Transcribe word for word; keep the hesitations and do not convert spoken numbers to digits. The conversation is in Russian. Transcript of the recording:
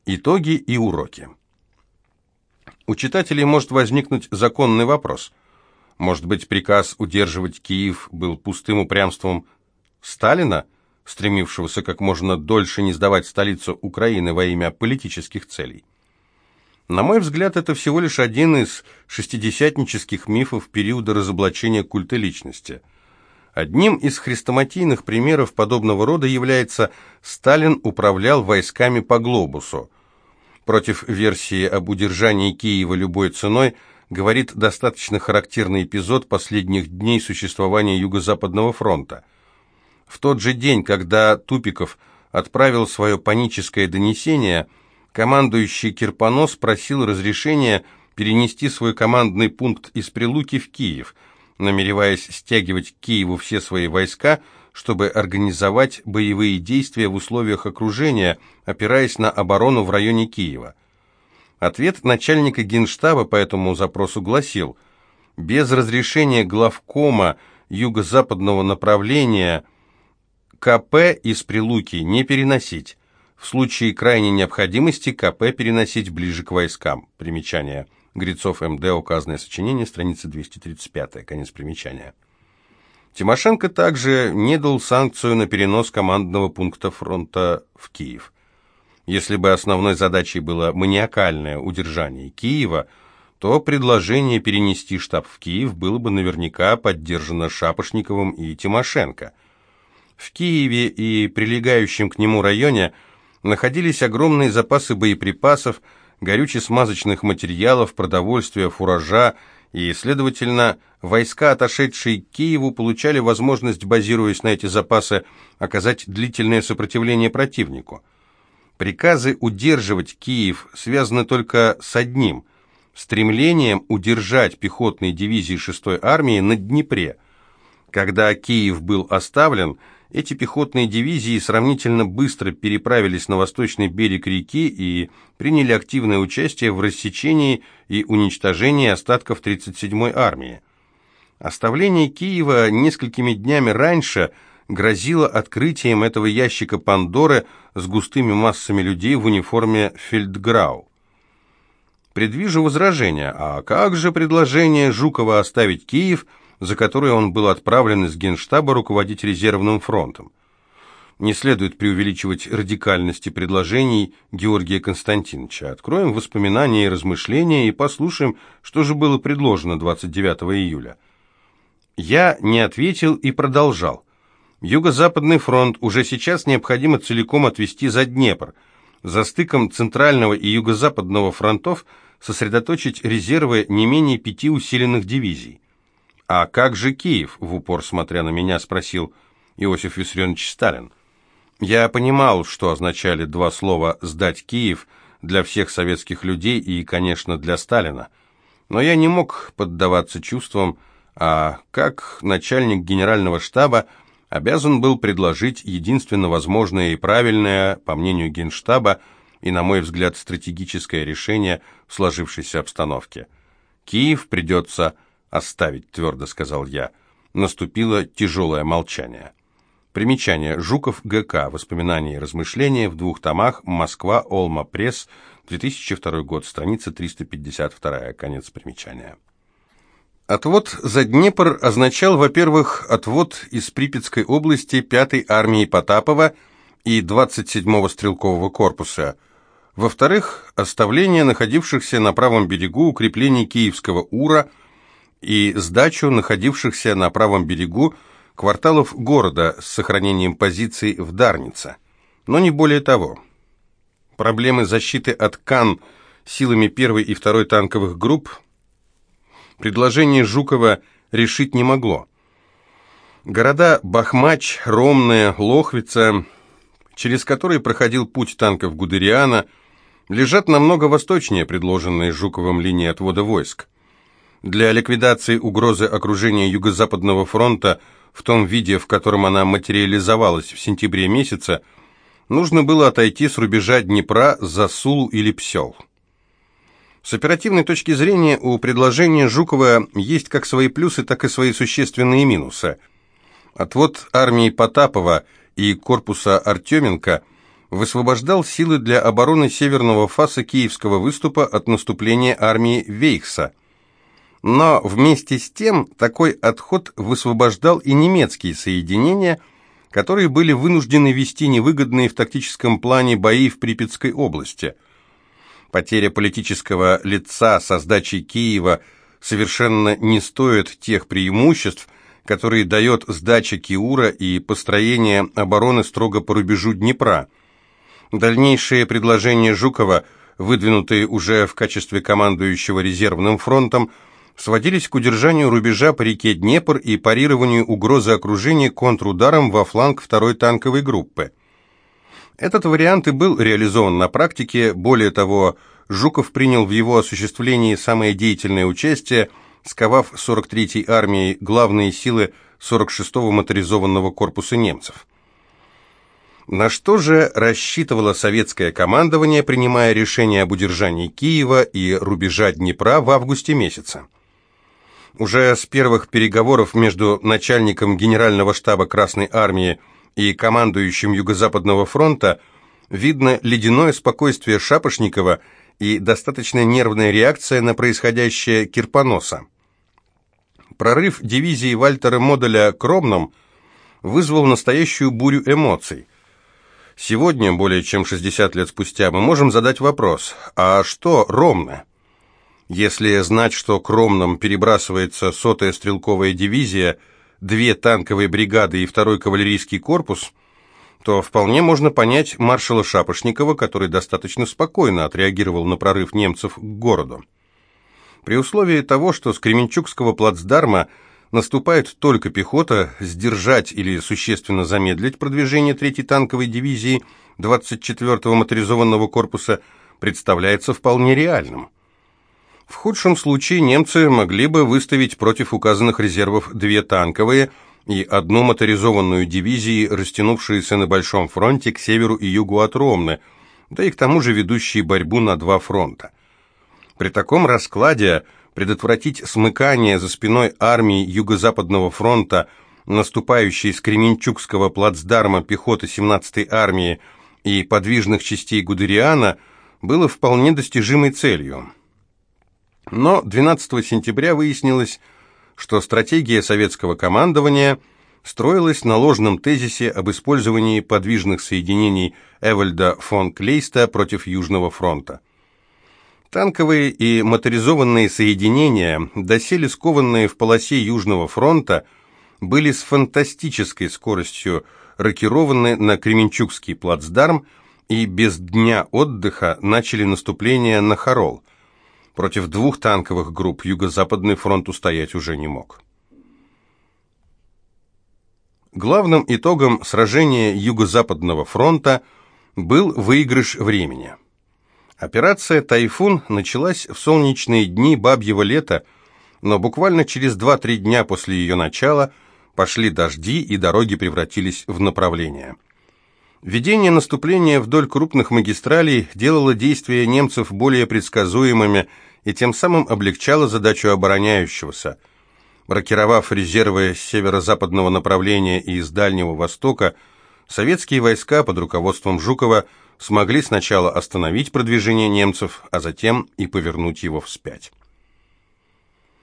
Итоги и уроки. У читателей может возникнуть законный вопрос. Может быть, приказ удерживать Киев был пустым упрямством Сталина, стремившегося как можно дольше не сдавать столицу Украины во имя политических целей? На мой взгляд, это всего лишь один из шестидесятнических мифов периода разоблачения культа личности. Одним из хрестоматийных примеров подобного рода является «Сталин управлял войсками по глобусу». Против версии об удержании Киева любой ценой говорит достаточно характерный эпизод последних дней существования Юго-Западного фронта. В тот же день, когда Тупиков отправил свое паническое донесение, командующий Кирпонос просил разрешения перенести свой командный пункт из Прилуки в Киев, намереваясь стягивать к Киеву все свои войска, чтобы организовать боевые действия в условиях окружения, опираясь на оборону в районе Киева. Ответ начальника Генштаба по этому запросу гласил: без разрешения главкома юго-западного направления КП из Прилуки не переносить. В случае крайней необходимости КП переносить ближе к войскам. Примечание. Грицов М Д. Указанное сочинение, страница двести тридцать пять. Конец примечания. Тимошенко также не дал санкцию на перенос командного пункта фронта в Киев. Если бы основной задачей было маниакальное удержание Киева, то предложение перенести штаб в Киев было бы наверняка поддержано Шапошниковым и Тимошенко. В Киеве и прилегающем к нему районе находились огромные запасы боеприпасов, горюче-смазочных материалов, продовольствия, фуража, и, следовательно, войска, отошедшие к Киеву, получали возможность, базируясь на эти запасы, оказать длительное сопротивление противнику. Приказы удерживать Киев связаны только с одним – стремлением удержать пехотные дивизии шестой армии на Днепре. Когда Киев был оставлен, эти пехотные дивизии сравнительно быстро переправились на восточный берег реки и приняли активное участие в рассечении и уничтожении остатков тридцать седьмой армии. Оставление Киева несколькими днями раньше грозило открытием этого ящика Пандоры с густыми массами людей в униформе фельдграу. Предвижу возражение: а как же предложение Жукова оставить Киев, за которое он был отправлен из Генштаба руководить резервным фронтом? Не следует преувеличивать радикальности предложений Георгия Константиновича. Откроем воспоминания и размышления и послушаем, что же было предложено двадцать девятого июля. Я не ответил и продолжал. Юго-Западный фронт уже сейчас необходимо целиком отвести за Днепр. За стыком Центрального и Юго-Западного фронтов сосредоточить резервы не менее пяти усиленных дивизий. «А как же Киев?» – в упор смотря на меня, спросил Иосиф Виссарионович Сталин. Я понимал, что означали два слова «сдать Киев» для всех советских людей и, конечно, для Сталина. Но я не мог поддаваться чувствам, а как начальник генерального штаба обязан был предложить единственно возможное и правильное, по мнению Генштаба, и, на мой взгляд, стратегическое решение в сложившейся обстановке. «Киев придется оставить», — твердо сказал я. Наступило тяжелое молчание. Примечание. Жуков Г К. Воспоминания и размышления в двух томах. Москва. Олма Пресс. две тысячи второй год. Страница триста пятьдесят два. Конец примечания. Отвод за Днепр означал, во-первых, отвод из Припятской области пятой армии Потапова и двадцать седьмого стрелкового корпуса. Во-вторых, оставление находившихся на правом берегу укреплений Киевского Ура и сдачу находившихся на правом берегу кварталов города с сохранением позиций в Дарнице. Но не более того. Проблемы защиты от Кан силами первой и второй танковых групп предложение Жукова решить не могло. Города Бахмач, Ромная, Лохвица, через которые проходил путь танков Гудериана, лежат намного восточнее предложенной Жуковым линии отвода войск. Для ликвидации угрозы окружения Юго-Западного фронта в том виде, в котором она материализовалась в сентябре месяце, нужно было отойти с рубежа Днепра за Сулу или Псел. С оперативной точки зрения у предложения Жукова есть как свои плюсы, так и свои существенные минусы. Отвод армии Потапова и корпуса Артеменко высвобождал силы для обороны северного фаса Киевского выступа от наступления армии Вейхса. Но вместе с тем такой отход высвобождал и немецкие соединения, которые были вынуждены вести невыгодные в тактическом плане бои в Припятской области. Потеря политического лица со сдачей Киева совершенно не стоит тех преимуществ, которые дает сдача Киура и построение обороны строго по рубежу Днепра. Дальнейшие предложения Жукова, выдвинутые уже в качестве командующего резервным фронтом, сводились к удержанию рубежа по реке Днепр и парированию угрозы окружения контрударом во фланг второй танковой группы. Этот вариант и был реализован на практике. Более того, Жуков принял в его осуществлении самое деятельное участие, сковав сорок третьей армией главные силы сорок шестого моторизованного корпуса немцев. На что же рассчитывало советское командование, принимая решение об удержании Киева и рубежа Днепра в августе месяце? Уже с первых переговоров между начальником Генерального штаба Красной армии и командующим Юго-Западного фронта видно ледяное спокойствие Шапошникова и достаточно нервная реакция на происходящее Кирпоноса. Прорыв дивизии Вальтера Моделя к Ромнам вызвал настоящую бурю эмоций. Сегодня, более чем шестьдесят лет спустя, мы можем задать вопрос: а что Ромны? Если знать, что к Ромнам перебрасывается сотая стрелковая дивизия, две танковые бригады и второй кавалерийский корпус, то вполне можно понять маршала Шапошникова, который достаточно спокойно отреагировал на прорыв немцев к городу. При условии того, что с Кременчугского плацдарма наступает только пехота, сдержать или существенно замедлить продвижение третьей танковой дивизии двадцать четвёртого моторизованного корпуса представляется вполне реальным. В худшем случае немцы могли бы выставить против указанных резервов две танковые и одну моторизованную дивизии, растянувшиеся на Большом фронте к северу и югу от Ромны, да и к тому же ведущие борьбу на два фронта. При таком раскладе предотвратить смыкание за спиной армии Юго-Западного фронта, наступающей с Кременчугского плацдарма пехоты семнадцатой армии и подвижных частей Гудериана, было вполне достижимой целью. Но двенадцатого сентября выяснилось, что стратегия советского командования строилась на ложном тезисе об использовании подвижных соединений Эвальда фон Клейста против Южного фронта. Танковые и моторизованные соединения, доселе скованные в полосе Южного фронта, были с фантастической скоростью рокированы на Кременчугский плацдарм и без дня отдыха начали наступление на Харол. Против двух танковых групп Юго-Западный фронт устоять уже не мог. Главным итогом сражения Юго-Западного фронта был выигрыш времени. Операция «Тайфун» началась в солнечные дни бабьего лета, но буквально через два-три дня после ее начала пошли дожди и дороги превратились в направления. Ведение наступления вдоль крупных магистралей делало действия немцев более предсказуемыми и тем самым облегчало задачу обороняющегося. Рокировав резервы с северо-западного направления и из Дальнего Востока, советские войска под руководством Жукова смогли сначала остановить продвижение немцев, а затем и повернуть его вспять.